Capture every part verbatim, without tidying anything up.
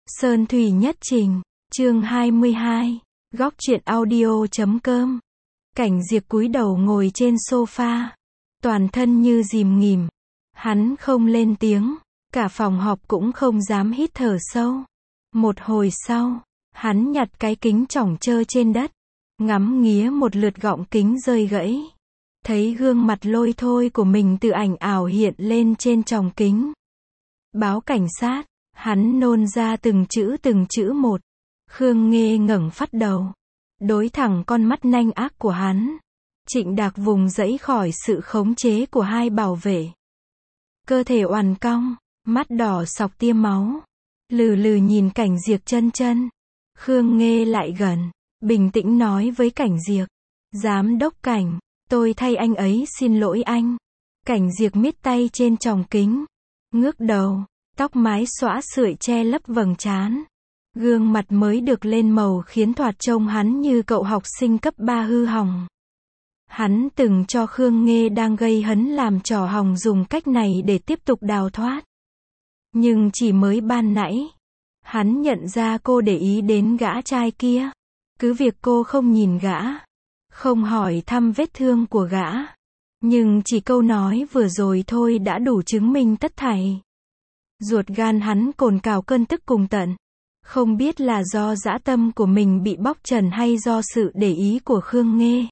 Sơn Thủy Nhất Trình, chương hai mươi hai, góc truyện audio chấm com. Cảnh Diệp cúi đầu ngồi trên sofa, toàn thân như dìm nghỉm. Hắn không lên tiếng, cả phòng họp cũng không dám hít thở sâu. Một hồi sau, hắn nhặt cái kính chỏng trơ trên đất, ngắm nghía một lượt gọng kính rơi gãy. Thấy gương mặt lôi thôi của mình từ ảnh ảo hiện lên trên tròng kính. Báo cảnh sát, hắn nôn ra từng chữ từng chữ một. Khương Nghê ngẩng phát đầu, đối thẳng con mắt nanh ác của hắn. Trịnh Đạc vùng dẫy khỏi sự khống chế của hai bảo vệ. Cơ thể oằn cong, mắt đỏ sọc tia máu. Lừ lừ nhìn Cảnh Diệp chân chân. Khương Nghê lại gần, bình tĩnh nói với Cảnh Diệp. Giám đốc Cảnh, tôi thay anh ấy xin lỗi anh. Cảnh Diệp miết tay trên tròng kính, ngước đầu, tóc mái xõa sưởi che lấp vầng trán. Gương mặt mới được lên màu khiến thoạt trông hắn như cậu học sinh cấp ba hư hỏng. Hắn từng cho Khương Nghê đang gây hấn làm trò hòng dùng cách này để tiếp tục đào thoát. Nhưng chỉ mới ban nãy, hắn nhận ra cô để ý đến gã trai kia. Cứ việc cô không nhìn gã, không hỏi thăm vết thương của gã, nhưng chỉ câu nói vừa rồi thôi đã đủ chứng minh tất thảy. Ruột gan hắn cồn cào cơn tức cùng tận. Không biết là do dã tâm của mình bị bóc trần hay do sự để ý của Khương Nghê.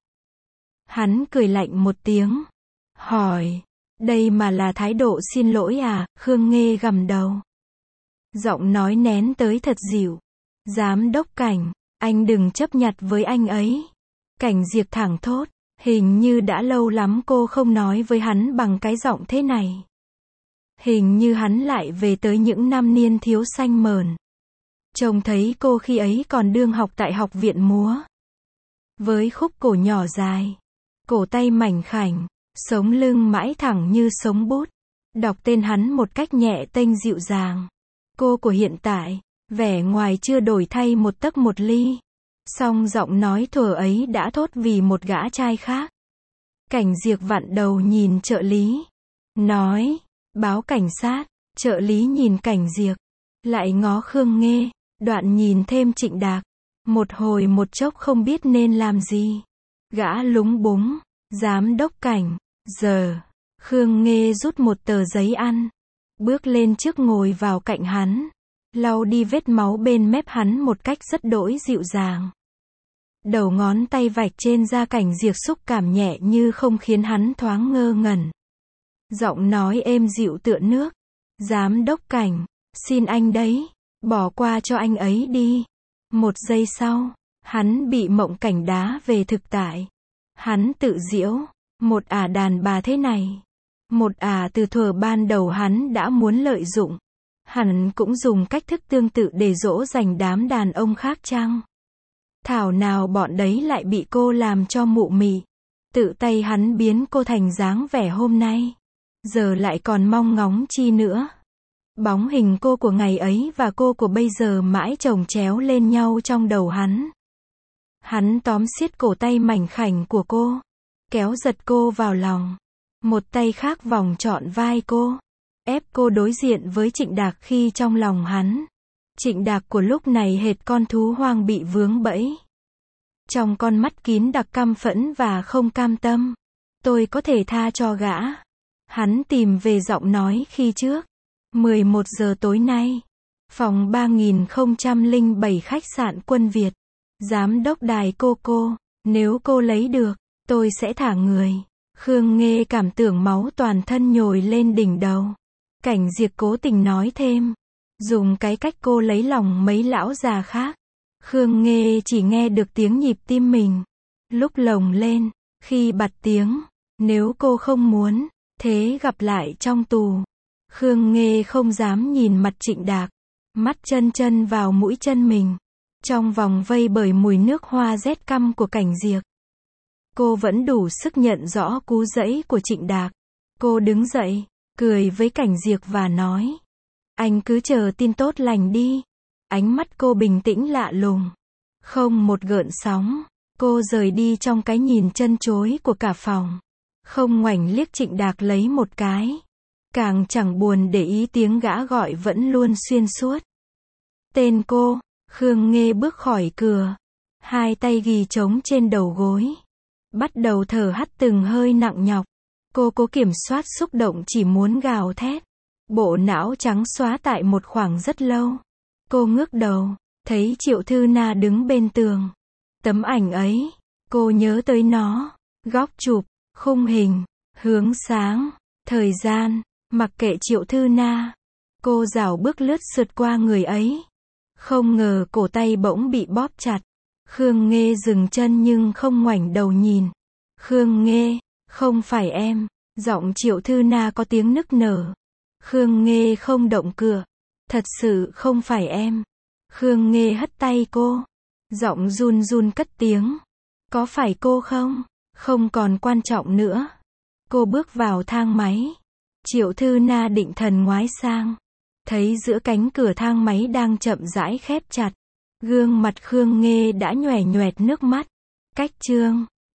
Hắn cười lạnh một tiếng, hỏi, đây mà là thái độ xin lỗi à? Khương Nghê gầm đầu, giọng nói nén tới thật dịu. Giám đốc Cảnh, anh đừng chấp nhặt với anh ấy. Cảnh Diệp thẳng thốt, hình như đã lâu lắm cô không nói với hắn bằng cái giọng thế này. Hình như hắn lại về tới những năm niên thiếu xanh mờn. Trông thấy cô khi ấy còn đương học tại học viện múa. Với khúc cổ nhỏ dài, cổ tay mảnh khảnh, sống lưng mãi thẳng như sống bút. Đọc tên hắn một cách nhẹ tênh dịu dàng. Cô của hiện tại, vẻ ngoài chưa đổi thay một tấc một ly. Song giọng nói thuở ấy đã thốt vì một gã trai khác. Cảnh Diệp vặn đầu nhìn trợ lý, nói, báo cảnh sát. Trợ lý nhìn Cảnh Diệp, lại ngó Khương Nghê, đoạn nhìn thêm Trịnh Đạc. Một hồi một chốc không biết nên làm gì. Gã lúng búng, giám đốc Cảnh, giờ. Khương Nghê rút một tờ giấy ăn, bước lên trước ngồi vào cạnh hắn, lau đi vết máu bên mép hắn một cách rất đỗi dịu dàng. Đầu ngón tay vạch trên da Cảnh Diệp xúc cảm nhẹ như không khiến hắn thoáng ngơ ngẩn. Giọng nói êm dịu tựa nước. Giám đốc Cảnh, xin anh đấy, bỏ qua cho anh ấy đi. Một giây sau, hắn bị mộng cảnh đá về thực tại. Hắn tự giễu, một ả đàn bà thế này. Một ả từ thuở ban đầu hắn đã muốn lợi dụng. Hắn cũng dùng cách thức tương tự để dỗ dành đám đàn ông khác chăng? Thảo nào bọn đấy lại bị cô làm cho mụ mị. Tự tay hắn biến cô thành dáng vẻ hôm nay. Giờ lại còn mong ngóng chi nữa. Bóng hình cô của ngày ấy và cô của bây giờ mãi chồng chéo lên nhau trong đầu hắn. Hắn tóm siết cổ tay mảnh khảnh của cô, kéo giật cô vào lòng. Một tay khác vòng trọn vai cô, ép cô đối diện với Trịnh Đạc khi trong lòng hắn. Trịnh Đạc của lúc này hệt con thú hoang bị vướng bẫy. Trong con mắt kín đặc căm phẫn và không cam tâm. Tôi có thể tha cho gã. Hắn tìm về giọng nói khi trước. mười một giờ tối nay, phòng ba nghìn không trăm lẻ bảy khách sạn Quân Việt. Giám đốc đài cô cô, nếu cô lấy được, tôi sẽ thả người. Khương Nghê cảm tưởng máu toàn thân nhồi lên đỉnh đầu. Cảnh Diệp cố tình nói thêm, dùng cái cách cô lấy lòng mấy lão già khác. Khương Nghê chỉ nghe được tiếng nhịp tim mình lúc lồng lên, khi bật tiếng, nếu cô không muốn, thế gặp lại trong tù. Khương Nghê không dám nhìn mặt Trịnh Đạc, mắt chân chân vào mũi chân mình, trong vòng vây bởi mùi nước hoa rét căm của Cảnh Diệp. Cô vẫn đủ sức nhận rõ cú dẫy của Trịnh Đạc. Cô đứng dậy, cười với Cảnh Diệp và nói, anh cứ chờ tin tốt lành đi. Ánh mắt cô bình tĩnh lạ lùng, không một gợn sóng. Cô rời đi trong cái nhìn chân chối của cả phòng, không ngoảnh liếc Trịnh Đạc lấy một cái. Càng chẳng buồn để ý tiếng gã gọi vẫn luôn xuyên suốt. Tên cô. Khương Nghê bước khỏi cửa. Hai tay ghi trống trên đầu gối. Bắt đầu thở hắt từng hơi nặng nhọc. Cô cố kiểm soát xúc động chỉ muốn gào thét. Bộ não trắng xóa tại một khoảng rất lâu. Cô ngước đầu, thấy Triệu Thư Na đứng bên tường. Tấm ảnh ấy, cô nhớ tới nó. Góc chụp, khung hình, hướng sáng, thời gian, mặc kệ Triệu Thư Na. Cô rảo bước lướt sượt qua người ấy. Không ngờ cổ tay bỗng bị bóp chặt. Khương Nghê dừng chân nhưng không ngoảnh đầu nhìn. Khương Nghê, không phải em. Giọng Triệu Thư Na có tiếng nức nở. Khương Nghê không động cựa. Thật sự không phải em. Khương Nghê hất tay cô. Giọng run run cất tiếng. Có phải cô không? Không còn quan trọng nữa. Cô bước vào thang máy. Triệu Thư Na định thần ngoái sang. Thấy giữa cánh cửa thang máy đang chậm rãi khép chặt. Gương mặt Khương Nghê đã nhoẻn nhoẹt nước mắt. Cách chương